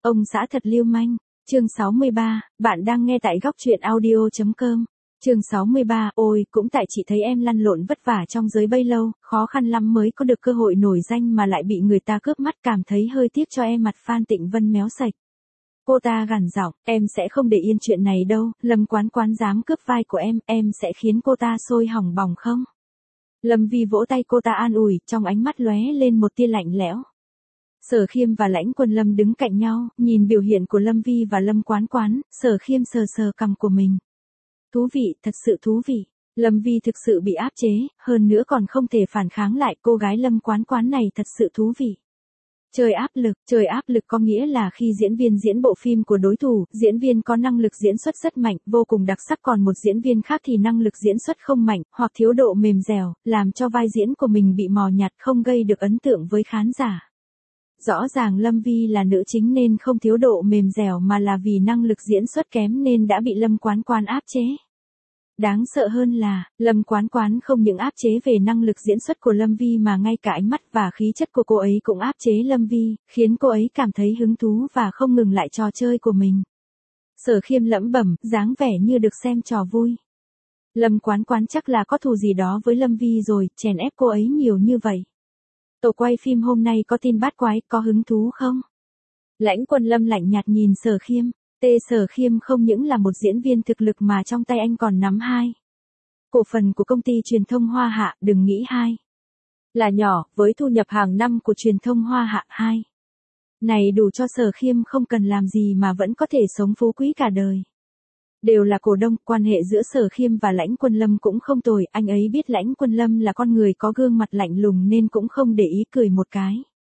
Ông xã thật lưu manh. Chương 63, bạn đang nghe tại góc truyện audio.com. Chương 63, ôi, cũng tại chị thấy em lăn lộn vất vả trong giới bấy lâu, khó khăn lắm mới có được cơ hội nổi danh mà lại bị người ta cướp mắt, cảm thấy hơi tiếc cho em. Mặt Phan Tịnh Vân méo sạch. Cô ta gằn giọng, em sẽ không để yên chuyện này đâu, Lâm Quán Quán dám cướp vai của em sẽ khiến cô ta sôi hỏng bỏng không? Lâm Vi vỗ tay cô ta an ủi, trong ánh mắt lóe lên một tia lạnh lẽo. Sở Khiêm và Lãnh Quân Lâm đứng cạnh nhau, nhìn biểu hiện của Lâm Vi và Lâm Quán Quán, Sở Khiêm sờ sờ cằm của mình. Thú vị, thật sự thú vị. Lâm Vi thực sự bị áp chế, hơn nữa còn không thể phản kháng lại, cô gái Lâm Quán Quán này thật sự thú vị. Chơi áp lực có nghĩa là khi diễn viên diễn bộ phim của đối thủ, diễn viên có năng lực diễn xuất rất mạnh, vô cùng đặc sắc, còn một diễn viên khác thì năng lực diễn xuất không mạnh, hoặc thiếu độ mềm dẻo, làm cho vai diễn của mình bị mò nhạt, không gây được ấn tượng với khán giả. Rõ ràng Lâm Vi là nữ chính nên không thiếu độ mềm dẻo mà là vì năng lực diễn xuất kém nên đã bị Lâm Quán Quán áp chế. Đáng sợ hơn là, Lâm Quán Quán không những áp chế về năng lực diễn xuất của Lâm Vi mà ngay cả ánh mắt và khí chất của cô ấy cũng áp chế Lâm Vi, khiến cô ấy cảm thấy hứng thú và không ngừng lại trò chơi của mình. Sở Khiêm lẩm bẩm, dáng vẻ như được xem trò vui. Lâm Quán Quán chắc là có thù gì đó với Lâm Vi rồi, chèn ép cô ấy nhiều như vậy. Tổ quay phim hôm nay có tin bát quái, có hứng thú không? Lãnh Quân Lâm lạnh nhạt nhìn Sở Khiêm. Sở Khiêm không những là một diễn viên thực lực mà trong tay anh còn nắm 2 cổ phần của công ty truyền thông Hoa Hạ, đừng nghĩ 2 là nhỏ, với thu nhập hàng năm của truyền thông Hoa Hạ 2 này đủ cho Sở Khiêm không cần làm gì mà vẫn có thể sống phú quý cả đời. Đều là cổ đông, quan hệ giữa Sở Khiêm và Lãnh Quân Lâm cũng không tồi, anh ấy biết Lãnh Quân Lâm là con người có gương mặt lạnh lùng nên cũng không để ý, cười một cái.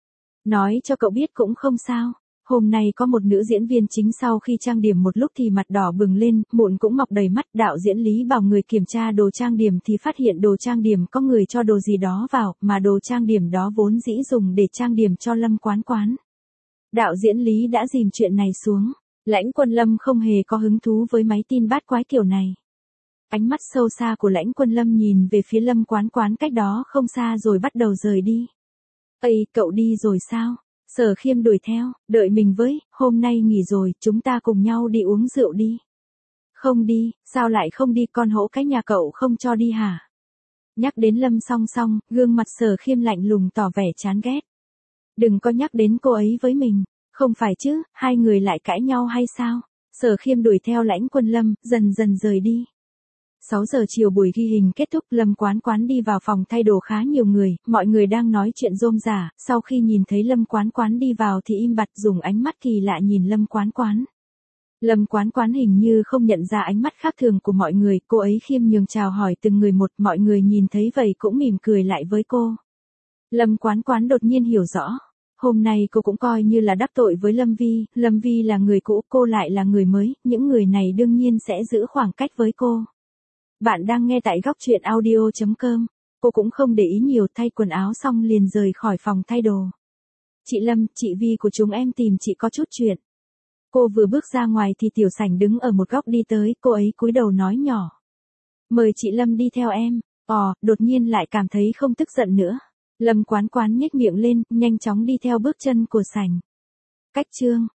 Nói cho cậu biết cũng không sao. Hôm nay có một nữ diễn viên chính sau khi trang điểm một lúc thì mặt đỏ bừng lên, mụn cũng mọc đầy mắt, đạo diễn Lý bảo người kiểm tra đồ trang điểm thì phát hiện đồ trang điểm có người cho đồ gì đó vào, mà đồ trang điểm đó vốn dĩ dùng để trang điểm cho Lâm Quán Quán. Đạo diễn Lý đã dìm chuyện này xuống. Lãnh Quân Lâm không hề có hứng thú với mấy tin bát quái kiểu này. Ánh mắt sâu xa của Lãnh Quân Lâm nhìn về phía Lâm Quán Quán cách đó không xa rồi bắt đầu rời đi. Ây, cậu đi rồi sao? Sở Khiêm đuổi theo, đợi mình với, hôm nay nghỉ rồi, chúng ta cùng nhau đi uống rượu đi. Không đi, sao lại không đi, con hổ cái nhà cậu không cho đi hả? Nhắc đến Lâm Song Song, gương mặt Sở Khiêm lạnh lùng tỏ vẻ chán ghét. Đừng có nhắc đến cô ấy với mình, không phải chứ, hai người lại cãi nhau hay sao? Sở Khiêm đuổi theo Lãnh Quân Lâm, dần dần rời đi. 6 giờ chiều buổi ghi hình kết thúc, Lâm Quán Quán đi vào phòng thay đồ khá nhiều người, mọi người đang nói chuyện rôm rả, sau khi nhìn thấy Lâm Quán Quán đi vào thì im bặt dùng ánh mắt kỳ lạ nhìn Lâm Quán Quán. Lâm Quán Quán hình như không nhận ra ánh mắt khác thường của mọi người, cô ấy khiêm nhường chào hỏi từng người một, mọi người nhìn thấy vậy cũng mỉm cười lại với cô. Lâm Quán Quán đột nhiên hiểu rõ. Hôm nay cô cũng coi như là đắc tội với Lâm Vi là người cũ, cô lại là người mới, những người này đương nhiên sẽ giữ khoảng cách với cô. Bạn đang nghe tại góc truyện audio.com. Cô cũng không để ý nhiều, thay quần áo xong liền rời khỏi phòng thay đồ. Chị Lâm, chị Vi của chúng em tìm chị có chút chuyện. Cô vừa bước ra ngoài thì Tiểu Sảnh đứng ở một góc đi tới, cô ấy cúi đầu nói nhỏ. Mời chị Lâm đi theo em. Đột nhiên lại cảm thấy không tức giận nữa. Lâm Quán Quán nhếch miệng lên, nhanh chóng đi theo bước chân của Sảnh. Cách chương